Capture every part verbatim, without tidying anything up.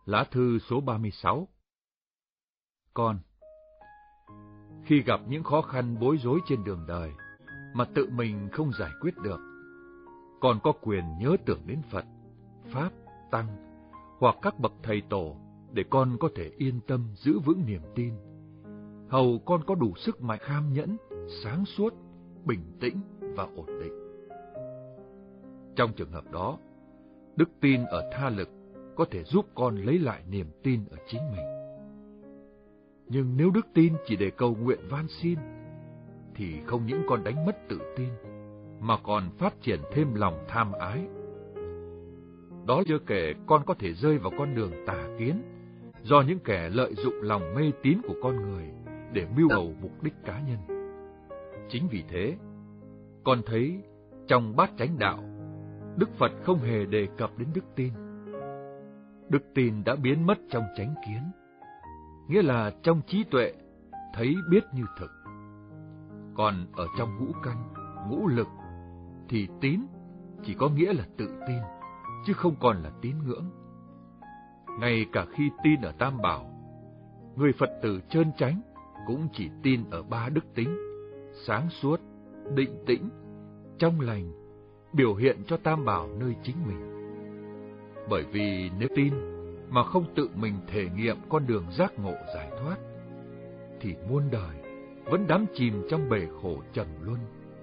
Lá thư số ba mươi sáu. Con, khi gặp những khó khăn bối rối trên đường đời mà tự mình không giải quyết được, con có quyền nhớ tưởng đến Phật, Pháp, Tăng hoặc các bậc thầy tổ để con có thể yên tâm giữ vững niềm tin, hầu con có đủ sức mạnh kham nhẫn, sáng suốt, bình tĩnh và ổn định. Trong trường hợp đó, đức tin ở tha lực có thể giúp con lấy lại niềm tin ở chính mình. Nhưng nếu đức tin chỉ để cầu nguyện van xin, thì không những con đánh mất tự tin, mà còn phát triển thêm lòng tham ái. Đó chưa kể con có thể rơi vào con đường tà kiến, do những kẻ lợi dụng lòng mê tín của con người để mưu cầu mục đích cá nhân. Chính vì thế, con thấy trong bát chánh đạo, Đức Phật không hề đề cập đến đức tin. Đức tin đã biến mất trong chánh kiến, nghĩa là trong trí tuệ, thấy biết như thực. Còn ở trong ngũ căn, ngũ lực, thì tín chỉ có nghĩa là tự tin, chứ không còn là tín ngưỡng. Ngay cả khi tin ở Tam Bảo, người Phật tử trơn chánh cũng chỉ tin ở ba đức tính: sáng suốt, định tĩnh, trong lành, biểu hiện cho Tam Bảo nơi chính mình. Bởi vì nếu tin mà không tự mình thể nghiệm con đường giác ngộ giải thoát, thì muôn đời vẫn đắm chìm trong bể khổ trầm luân.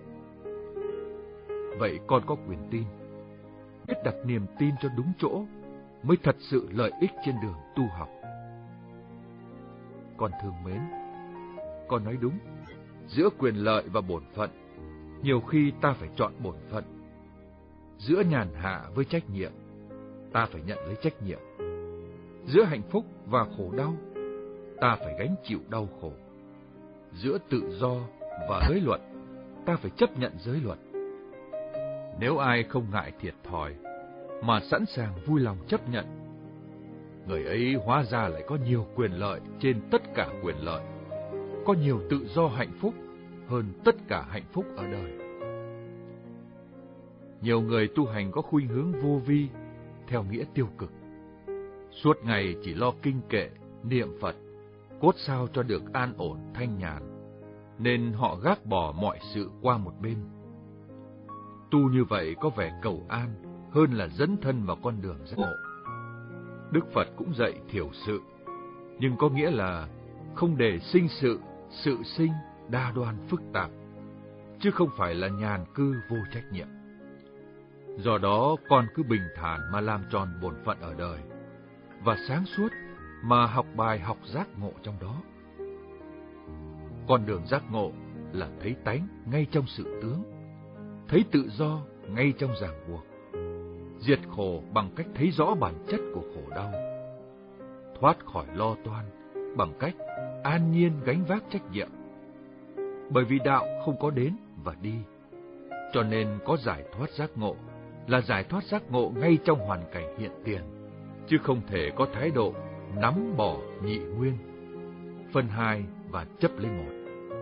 Vậy con có quyền tin, biết đặt niềm tin cho đúng chỗ mới thật sự lợi ích trên đường tu học. Con thương mến, con nói đúng, giữa quyền lợi và bổn phận, nhiều khi ta phải chọn bổn phận. Giữa nhàn hạ với trách nhiệm, ta phải nhận lấy trách nhiệm. Giữa hạnh phúc và khổ đau, ta phải gánh chịu đau khổ. Giữa tự do và giới luật, ta phải chấp nhận giới luật. Nếu ai không ngại thiệt thòi mà sẵn sàng vui lòng chấp nhận, người ấy hóa ra lại có nhiều quyền lợi trên tất cả quyền lợi, có nhiều tự do hạnh phúc hơn tất cả hạnh phúc ở đời. Nhiều người tu hành có khuynh hướng vô vi theo nghĩa tiêu cực, suốt ngày chỉ lo kinh kệ, niệm Phật, cốt sao cho được an ổn thanh nhàn, nên họ gác bỏ mọi sự qua một bên. Tu như vậy có vẻ cầu an hơn là dấn thân vào con đường giác ngộ. Đức Phật cũng dạy thiểu sự, nhưng có nghĩa là không để sinh sự, sự sinh đa đoan phức tạp, chứ không phải là nhàn cư vô trách nhiệm. Do đó con cứ bình thản mà làm tròn bổn phận ở đời, và sáng suốt mà học bài học giác ngộ trong đó. Con đường giác ngộ là thấy tánh ngay trong sự tướng, thấy tự do ngay trong ràng buộc, diệt khổ bằng cách thấy rõ bản chất của khổ đau, thoát khỏi lo toan bằng cách an nhiên gánh vác trách nhiệm. Bởi vì đạo không có đến và đi, cho nên có giải thoát giác ngộ là giải thoát giác ngộ ngay trong hoàn cảnh hiện tiền, chứ không thể có thái độ nắm bỏ nhị nguyên, phân hai và chấp lấy một.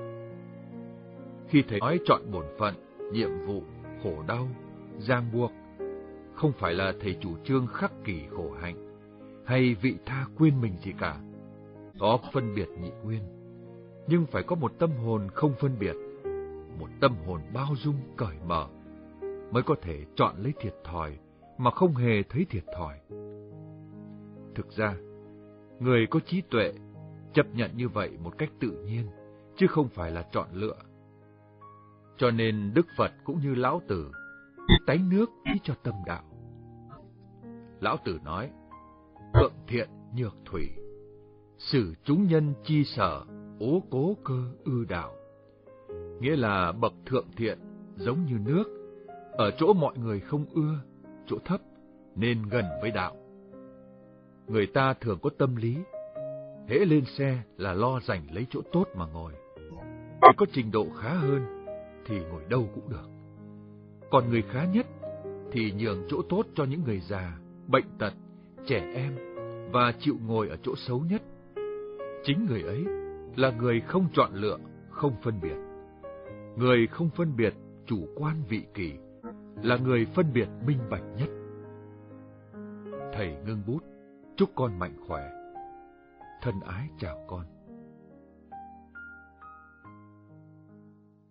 Khi thầy nói chọn bổn phận, nhiệm vụ, khổ đau, ràng buộc, không phải là thầy chủ trương khắc kỷ khổ hạnh hay vị tha quên mình gì cả. Có phân biệt nhị nguyên, nhưng phải có một tâm hồn không phân biệt, một tâm hồn bao dung cởi mở, mới có thể chọn lấy thiệt thòi mà không hề thấy thiệt thòi. Thực ra, người có trí tuệ chấp nhận như vậy một cách tự nhiên, chứ không phải là chọn lựa. Cho nên Đức Phật cũng như Lão Tử tánh nước ý cho tâm đạo. Lão Tử nói: thượng thiện nhược thủy, xử chúng nhân chi sở, ố cố cơ ư đạo. Nghĩa là bậc thượng thiện giống như nước, ở chỗ mọi người không ưa, chỗ thấp nên gần với đạo. Người ta thường có tâm lý, hễ lên xe là lo giành lấy chỗ tốt mà ngồi. Người có trình độ khá hơn thì ngồi đâu cũng được. Còn người khá nhất thì nhường chỗ tốt cho những người già, bệnh tật, trẻ em và chịu ngồi ở chỗ xấu nhất. Chính người ấy là người không chọn lựa, không phân biệt. Người không phân biệt chủ quan vị kỷ là người phân biệt minh bạch nhất. Thầy ngưng bút, Chúc con mạnh khỏe. Thân ái chào con.